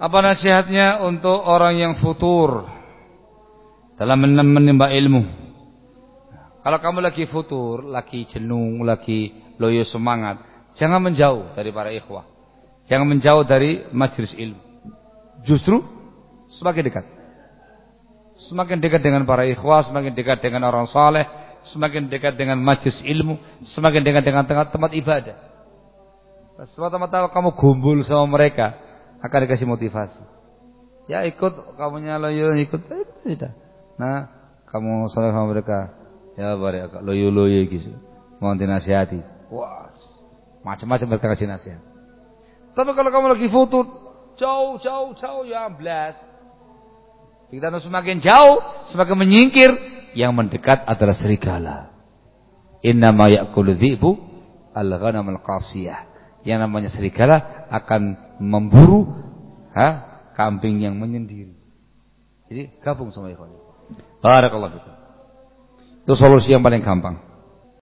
Apa nasihatnya untuk orang yang futur dalam menimba ilmu? Kalau kamu lagi futur, lagi jenuh, lagi loyo semangat, jangan menjauh dari para ikhwah. Jangan menjauh dari majelis ilmu. Justru semakin dekat. Semakin dekat dengan para ikhwah, semakin dekat dengan orang saleh, semakin dekat dengan majelis ilmu, semakin dekat dengan tempat ibadah. Semata-mata kamu gumbul sama mereka, akan dikasih motivasi. Ya ikut, kamunya loyo ikut sudah. Nah, kamu saleh sama mereka, ya mereka loyo gitu. Mau dinasihati. Wah, macam-macam mereka kasih nasihat. Tapi kalau kamu lagi futur, jauh ya amblas. Kita semakin jauh, semakin menyingkir, yang mendekat adalah serigala. Innama ya'kulu dhi'bu al-ghanam al-qasiyah. Yang namanya serigala akan memburu kambing yang menyendiri. Jadi gabung sama ikhwan. Barakallahu fikum. Itu solusi yang paling gampang.